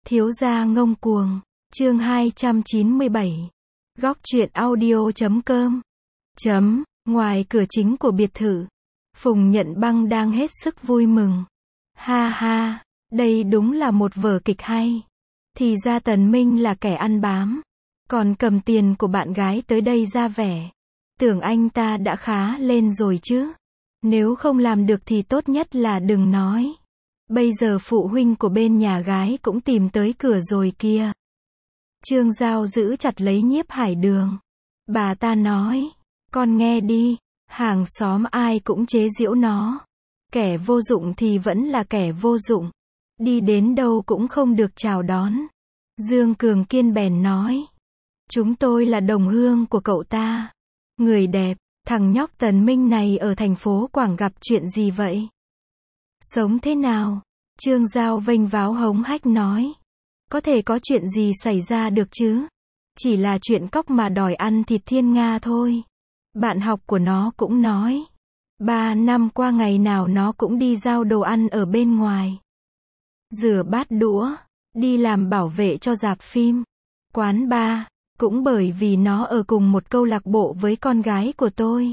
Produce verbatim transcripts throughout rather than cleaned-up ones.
Thiếu gia ngông cuồng, chương hai trăm chín mươi bảy. Góc truyện audio chấm com. Chấm, ngoài cửa chính của biệt thự, Phùng Nhận Băng đang hết sức vui mừng. Ha ha, đây đúng là một vở kịch hay. Thì ra Tần Minh là kẻ ăn bám, còn cầm tiền của bạn gái tới đây ra vẻ. Tưởng anh ta đã khá lên rồi chứ. Nếu không làm được thì tốt nhất là đừng nói. Bây giờ phụ huynh của bên nhà gái cũng tìm tới cửa rồi kia. Trương Giao giữ chặt lấy Nhiếp Hải Đường. Bà ta nói, con nghe đi, hàng xóm ai cũng chế giễu nó. Kẻ vô dụng thì vẫn là kẻ vô dụng. Đi đến đâu cũng không được chào đón. Dương Cường Kiên bèn nói, chúng tôi là đồng hương của cậu ta. Người đẹp, thằng nhóc Tần Minh này ở thành phố Quảng gặp chuyện gì vậy? Sống thế nào? Trương Giao vênh váo hống hách nói. Có thể có chuyện gì xảy ra được chứ? Chỉ là chuyện cóc mà đòi ăn thịt thiên nga thôi. Bạn học của nó cũng nói. Ba năm qua ngày nào nó cũng đi giao đồ ăn ở bên ngoài. Rửa bát đũa, đi làm bảo vệ cho rạp phim, quán bar. Cũng bởi vì nó ở cùng một câu lạc bộ với con gái của tôi,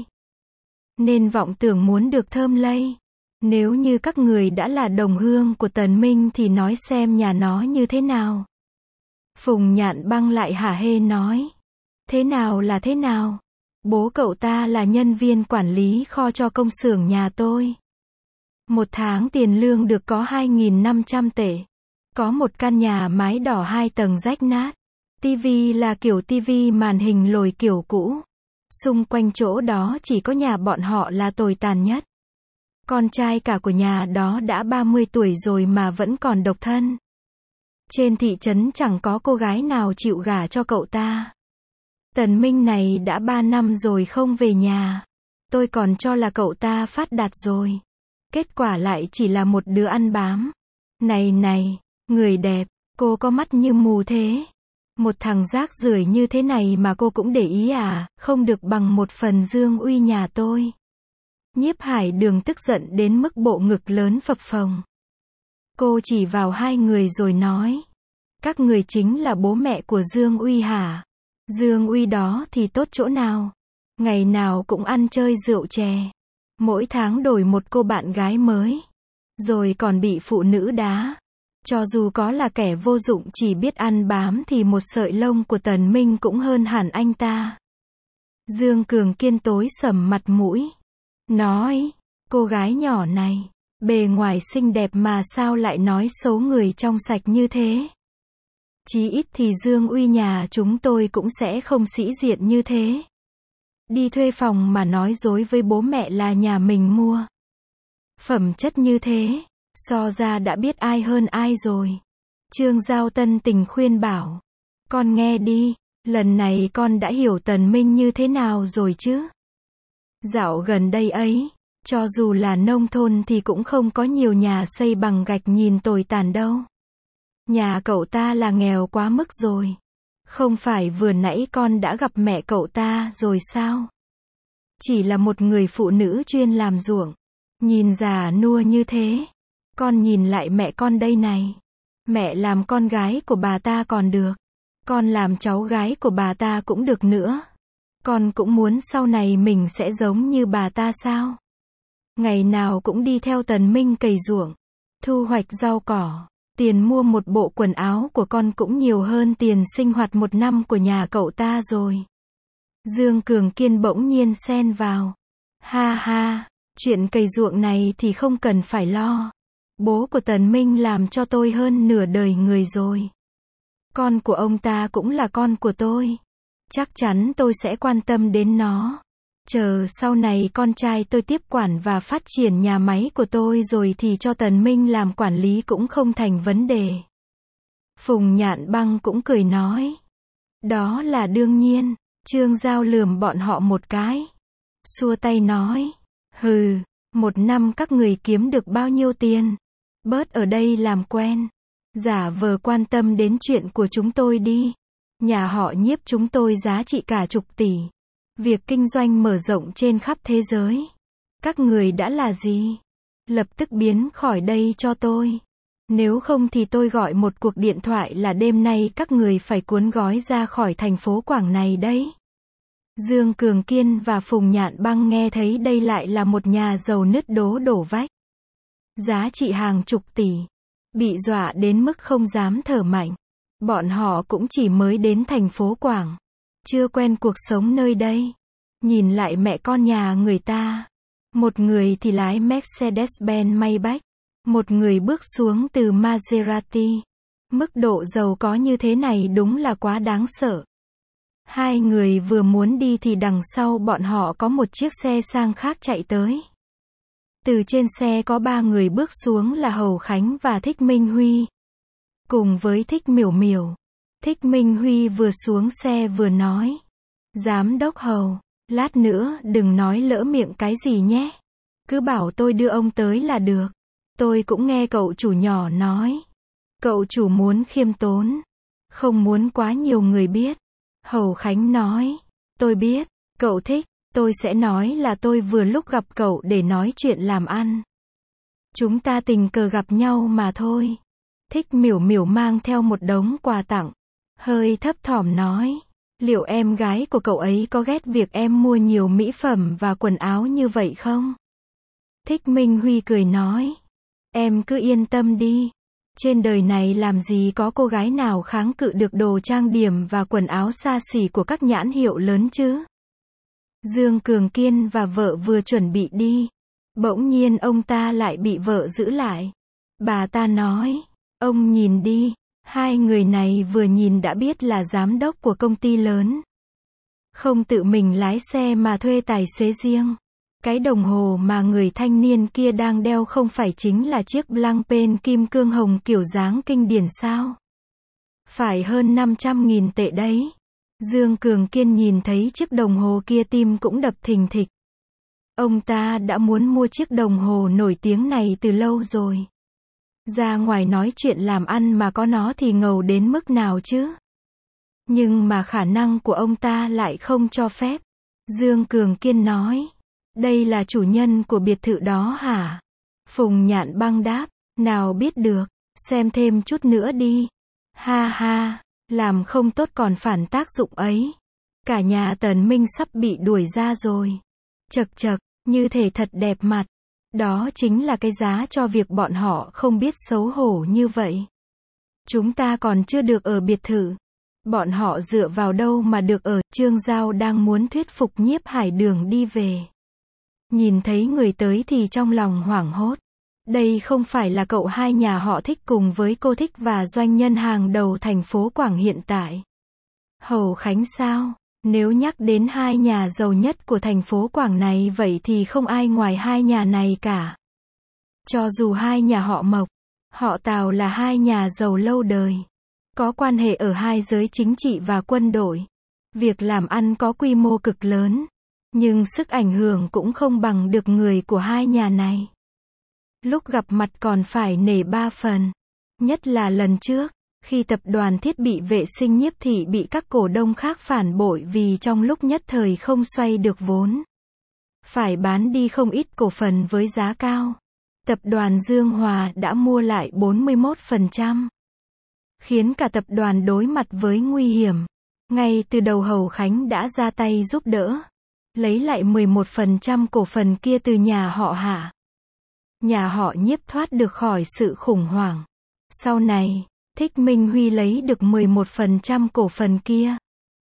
nên vọng tưởng muốn được thơm lây. Nếu như các người đã là đồng hương của Tần Minh thì nói xem nhà nó như thế nào. Phùng Nhạn Băng lại hả hê nói. Thế nào là thế nào? Bố cậu ta là nhân viên quản lý kho cho công xưởng nhà tôi. Một tháng tiền lương được có hai nghìn năm trăm tệ. Có một căn nhà mái đỏ hai tầng rách nát. Tivi là kiểu tivi màn hình lồi kiểu cũ. Xung quanh chỗ đó chỉ có nhà bọn họ là tồi tàn nhất. Con trai cả của nhà đó đã ba mươi tuổi rồi mà vẫn còn độc thân. Trên thị trấn chẳng có cô gái nào chịu gả cho cậu ta. Tần Minh này đã ba năm rồi không về nhà. Tôi còn cho là cậu ta phát đạt rồi. Kết quả lại chỉ là một đứa ăn bám. Này này, người đẹp, cô có mắt như mù thế. Một thằng rác rưởi như thế này mà cô cũng để ý à, không được bằng một phần dương uy nhà tôi. Nhiếp Hải Đường tức giận đến mức bộ ngực lớn phập phồng. Cô chỉ vào hai người rồi nói. Các người chính là bố mẹ của Dương Uy hả? Dương Uy đó thì tốt chỗ nào? Ngày nào cũng ăn chơi rượu chè. Mỗi tháng đổi một cô bạn gái mới. Rồi còn bị phụ nữ đá. Cho dù có là kẻ vô dụng chỉ biết ăn bám thì một sợi lông của Tần Minh cũng hơn hẳn anh ta. Dương Cường Kiên tối sầm mặt mũi. Nói, cô gái nhỏ này, bề ngoài xinh đẹp mà sao lại nói xấu người trong sạch như thế? Chí ít thì Dương Uy nhà chúng tôi cũng sẽ không sĩ diện như thế. Đi thuê phòng mà nói dối với bố mẹ là nhà mình mua. Phẩm chất như thế, so ra đã biết ai hơn ai rồi. Trương Giao tân tình khuyên bảo. Con nghe đi, lần này con đã hiểu Tần Minh như thế nào rồi chứ? Dạo gần đây ấy, cho dù là nông thôn thì cũng không có nhiều nhà xây bằng gạch nhìn tồi tàn đâu. Nhà cậu ta là nghèo quá mức rồi. Không phải vừa nãy con đã gặp mẹ cậu ta rồi sao? Chỉ là một người phụ nữ chuyên làm ruộng. Nhìn già nua như thế. Con nhìn lại mẹ con đây này. Mẹ làm con gái của bà ta còn được. Con làm cháu gái của bà ta cũng được nữa. Con cũng muốn sau này mình sẽ giống như bà ta sao? Ngày nào cũng đi theo Tần Minh cày ruộng, thu hoạch rau cỏ. Tiền mua một bộ quần áo của con cũng nhiều hơn tiền sinh hoạt một năm của nhà cậu ta rồi. Dương Cường Kiên bỗng nhiên xen vào. Ha ha, chuyện cày ruộng này thì không cần phải lo. Bố của Tần Minh làm cho tôi hơn nửa đời người rồi. Con của ông ta cũng là con của tôi. Chắc chắn tôi sẽ quan tâm đến nó. Chờ sau này con trai tôi tiếp quản và phát triển nhà máy của tôi rồi thì cho Tần Minh làm quản lý cũng không thành vấn đề. Phùng Nhạn Băng cũng cười nói. Đó là đương nhiên. Trương Giao lườm bọn họ một cái. Xua tay nói. Hừ, một năm các người kiếm được bao nhiêu tiền? Bớt ở đây làm quen. Giả vờ quan tâm đến chuyện của chúng tôi đi. Nhà họ Nhiếp chúng tôi giá trị cả chục tỷ. Việc kinh doanh mở rộng trên khắp thế giới. Các người đã là gì? Lập tức biến khỏi đây cho tôi. Nếu không thì tôi gọi một cuộc điện thoại là đêm nay các người phải cuốn gói ra khỏi thành phố Quảng này đấy. Dương Cường Kiên và Phùng Nhạn Băng nghe thấy đây lại là một nhà giàu nứt đố đổ vách. Giá trị hàng chục tỷ. Bị dọa đến mức không dám thở mạnh. Bọn họ cũng chỉ mới đến thành phố Quảng. Chưa quen cuộc sống nơi đây. Nhìn lại mẹ con nhà người ta. Một người thì lái Mercedes-Benz Maybach. Một người bước xuống từ Maserati. Mức độ giàu có như thế này đúng là quá đáng sợ. Hai người vừa muốn đi thì đằng sau bọn họ có một chiếc xe sang khác chạy tới. Từ trên xe có ba người bước xuống là Hầu Khánh và Thích Minh Huy. Cùng với Thích Miểu Miểu. Thích Minh Huy vừa xuống xe vừa nói. Giám đốc Hầu, lát nữa đừng nói lỡ miệng cái gì nhé. Cứ bảo tôi đưa ông tới là được. Tôi cũng nghe cậu chủ nhỏ nói. Cậu chủ muốn khiêm tốn. Không muốn quá nhiều người biết. Hầu Khánh nói. Tôi biết, cậu thích. Tôi sẽ nói là tôi vừa lúc gặp cậu để nói chuyện làm ăn. Chúng ta tình cờ gặp nhau mà thôi. Thích Miểu Miểu mang theo một đống quà tặng. Hơi thấp thỏm nói. Liệu em gái của cậu ấy có ghét việc em mua nhiều mỹ phẩm và quần áo như vậy không? Thích Minh Huy cười nói. Em cứ yên tâm đi. Trên đời này làm gì có cô gái nào kháng cự được đồ trang điểm và quần áo xa xỉ của các nhãn hiệu lớn chứ? Dương Cường Kiên và vợ vừa chuẩn bị đi. Bỗng nhiên ông ta lại bị vợ giữ lại. Bà ta nói. Ông nhìn đi. Hai người này vừa nhìn đã biết là giám đốc của công ty lớn. Không tự mình lái xe mà thuê tài xế riêng. Cái đồng hồ mà người thanh niên kia đang đeo không phải chính là chiếc Blancpain kim cương hồng kiểu dáng kinh điển sao? Phải hơn năm trăm nghìn tệ đấy. Dương Cường Kiên nhìn thấy chiếc đồng hồ kia tim cũng đập thình thịch. Ông ta đã muốn mua chiếc đồng hồ nổi tiếng này từ lâu rồi. Ra ngoài nói chuyện làm ăn mà có nó thì ngầu đến mức nào chứ? Nhưng mà khả năng của ông ta lại không cho phép. Dương Cường Kiên nói. Đây là chủ nhân của biệt thự đó hả? Phùng Nhạn Băng đáp. Nào biết được. Xem thêm chút nữa đi. Ha ha. Làm không tốt còn phản tác dụng ấy. Cả nhà Tần Minh sắp bị đuổi ra rồi. Chật chật. Như thể thật đẹp mặt. Đó chính là cái giá cho việc bọn họ không biết xấu hổ như vậy. Chúng ta còn chưa được ở biệt thự. Bọn họ dựa vào đâu mà được ở. Trương Giao đang muốn thuyết phục Nhiếp Hải Đường đi về. Nhìn thấy người tới thì trong lòng hoảng hốt. Đây không phải là cậu hai nhà họ Thích cùng với cô Thích và doanh nhân hàng đầu thành phố Quảng hiện tại. Hầu Khánh sao? Nếu nhắc đến hai nhà giàu nhất của thành phố Quảng này vậy thì không ai ngoài hai nhà này cả. Cho dù hai nhà họ Mộc, họ Tào là hai nhà giàu lâu đời. Có quan hệ ở hai giới chính trị và quân đội. Việc làm ăn có quy mô cực lớn. Nhưng sức ảnh hưởng cũng không bằng được người của hai nhà này. Lúc gặp mặt còn phải nể ba phần. Nhất là lần trước, khi tập đoàn thiết bị vệ sinh Nhiếp Thị bị các cổ đông khác phản bội vì trong lúc nhất thời không xoay được vốn. Phải bán đi không ít cổ phần với giá cao. Tập đoàn Dương Hòa đã mua lại bốn mươi mốt phần trăm. Khiến cả tập đoàn đối mặt với nguy hiểm. Ngay từ đầu Hầu Khánh đã ra tay giúp đỡ. Lấy lại mười một phần trăm cổ phần kia từ nhà họ Hạ. Nhà họ Nhiếp thoát được khỏi sự khủng hoảng. Sau này, Thích Minh Huy lấy được mười một phần trăm cổ phần kia.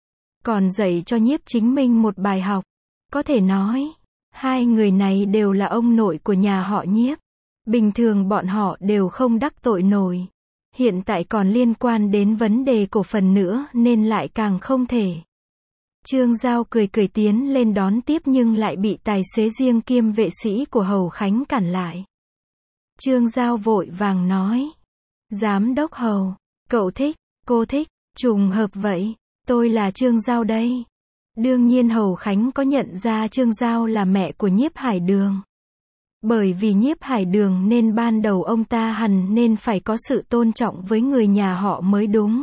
Còn dạy cho Nhiếp Chính Minh một bài học. Có thể nói, hai người này đều là ông nội của nhà họ Nhiếp. Bình thường bọn họ đều không đắc tội nổi. Hiện tại còn liên quan đến vấn đề cổ phần nữa nên lại càng không thể. Trương Giao cười cười tiến lên đón tiếp nhưng lại bị tài xế riêng kiêm vệ sĩ của Hầu Khánh cản lại. Trương Giao vội vàng nói. Giám đốc Hầu, cậu Thích, cô Thích, trùng hợp vậy, tôi là Trương Giao đây. Đương nhiên Hầu Khánh có nhận ra Trương Giao là mẹ của Nhiếp Hải Đường. Bởi vì Nhiếp Hải Đường nên ban đầu ông ta hẳn nên phải có sự tôn trọng với người nhà họ mới đúng.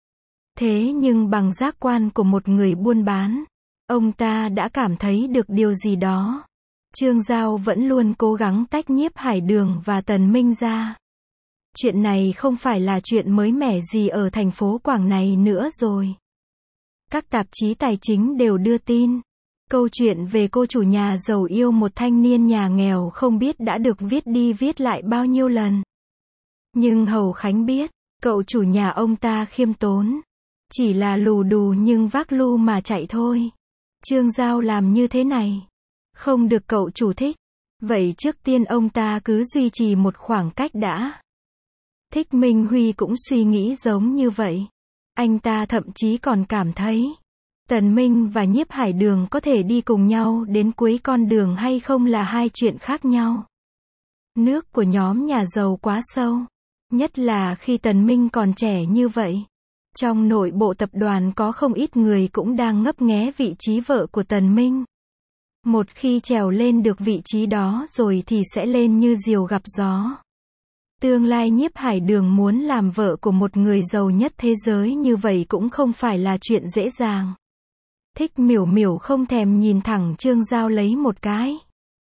Thế nhưng bằng giác quan của một người buôn bán, ông ta đã cảm thấy được điều gì đó. Trương Giao vẫn luôn cố gắng tách Nhiếp Hải Đường và Tần Minh ra. Chuyện này không phải là chuyện mới mẻ gì ở thành phố Quảng này nữa rồi. Các tạp chí tài chính đều đưa tin. Câu chuyện về cô chủ nhà giàu yêu một thanh niên nhà nghèo không biết đã được viết đi viết lại bao nhiêu lần. Nhưng Hầu Khánh biết, cậu chủ nhà ông ta khiêm tốn. Chỉ là lù đù nhưng vác lu mà chạy thôi. Trương Giao làm như thế này, không được cậu chủ thích. Vậy trước tiên ông ta cứ duy trì một khoảng cách đã. Thích Minh Huy cũng suy nghĩ giống như vậy. Anh ta thậm chí còn cảm thấy Tần Minh và Nhiếp Hải Đường có thể đi cùng nhau đến cuối con đường hay không là hai chuyện khác nhau. Nước của nhóm nhà giàu quá sâu. Nhất là khi Tần Minh còn trẻ như vậy. Trong nội bộ tập đoàn có không ít người cũng đang ngấp nghé vị trí vợ của Tần Minh. Một khi trèo lên được vị trí đó rồi thì sẽ lên như diều gặp gió. Tương lai Nhiếp Hải Đường muốn làm vợ của một người giàu nhất thế giới như vậy cũng không phải là chuyện dễ dàng. Thích Miểu Miểu không thèm nhìn thẳng Trương Giao lấy một cái.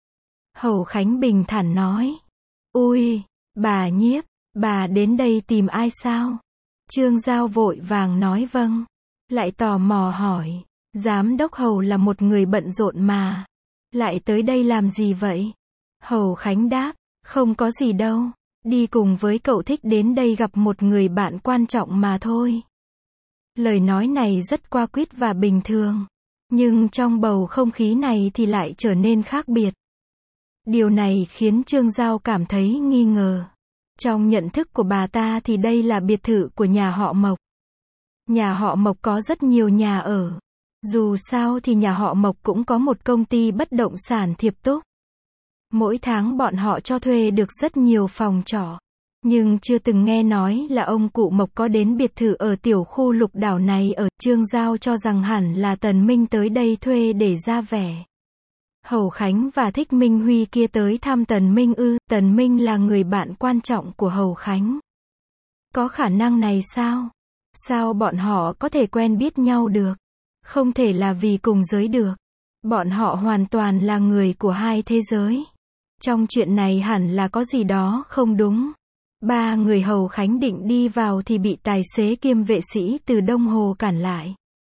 Hầu Khánh bình thản nói. Ui, bà Nhiếp, bà đến đây tìm ai sao? Trương Giao vội vàng nói vâng. Lại tò mò hỏi. Giám đốc Hầu là một người bận rộn mà. Lại tới đây làm gì vậy? Hầu Khánh đáp. Không có gì đâu. Đi cùng với cậu Thích đến đây gặp một người bạn quan trọng mà thôi. Lời nói này rất qua quýt và bình thường. Nhưng trong bầu không khí này thì lại trở nên khác biệt. Điều này khiến Trương Giao cảm thấy nghi ngờ. Trong nhận thức của bà ta thì đây là biệt thự của nhà họ Mộc. Nhà họ Mộc có rất nhiều nhà ở. Dù sao thì nhà họ Mộc cũng có một công ty bất động sản Thiệp Túc. Mỗi tháng bọn họ cho thuê được rất nhiều phòng trọ. Nhưng chưa từng nghe nói là ông cụ Mộc có đến biệt thự ở tiểu khu Lục Đảo này ở. Trương Giao cho rằng hẳn là Tần Minh tới đây thuê để ra vẻ. Hầu Khánh và Thích Minh Huy kia tới thăm Tần Minh ư? Tần Minh là người bạn quan trọng của Hầu Khánh. Có khả năng này sao? Sao bọn họ có thể quen biết nhau được? Không thể là vì cùng giới được. Bọn họ hoàn toàn là người của hai thế giới. Trong chuyện này hẳn là có gì đó không đúng. Ba người Hầu Khánh định đi vào thì bị tài xế kiêm vệ sĩ từ Đông Hồ cản lại.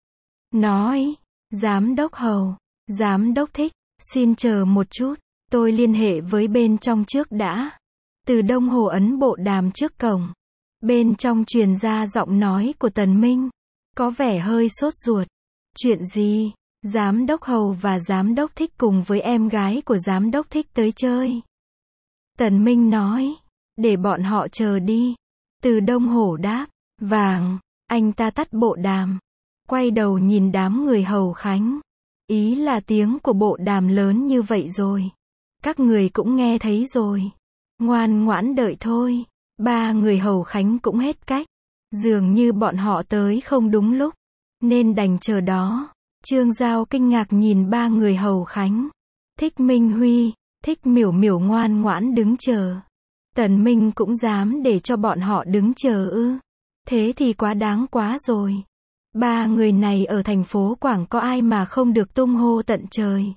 Nói, Giám đốc Hầu, Giám đốc Thích, xin chờ một chút, tôi liên hệ với bên trong trước đã. Từ Đông Hồ ấn bộ đàm trước cổng. Bên trong truyền ra giọng nói của Tần Minh. Có vẻ hơi sốt ruột. Chuyện gì? Giám đốc Hầu và Giám đốc Thích cùng với em gái của Giám đốc Thích tới chơi. Tần Minh nói. Để bọn họ chờ đi. Từ Đông Hồ đáp. Vàng. Anh ta tắt bộ đàm. Quay đầu nhìn đám người Hầu Khánh. Ý là tiếng của bộ đàm lớn như vậy rồi. Các người cũng nghe thấy rồi. Ngoan ngoãn đợi thôi. Ba người Hầu Khánh cũng hết cách. Dường như bọn họ tới không đúng lúc. Nên đành chờ đó. Trương Giao kinh ngạc nhìn ba người Hầu Khánh. Thích Minh Huy, Thích Miểu Miểu ngoan ngoãn đứng chờ. Tần Minh cũng dám để cho bọn họ đứng chờ ư? Thế thì quá đáng quá rồi. Ba người này ở thành phố Quảng có ai mà không được tung hô tận trời.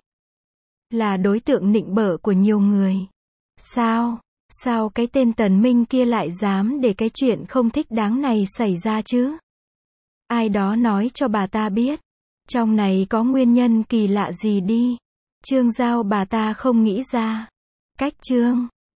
Là đối tượng nịnh bợ của nhiều người. Sao? Sao cái tên Tần Minh kia lại dám để cái chuyện không thích đáng này xảy ra chứ? Ai đó nói cho bà ta biết. Trong này có nguyên nhân kỳ lạ gì đi. Trương Giao bà ta không nghĩ ra. Cách Trương